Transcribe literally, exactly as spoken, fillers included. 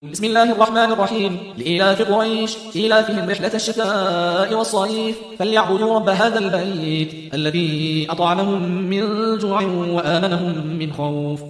بسم الله الرحمن الرحيم. لإيلاف قريش إيلافهم رحلة الشتاء والصيف فليعبدوا رب هذا البيت الذي أطعمهم من جوع وآمنهم من خوف.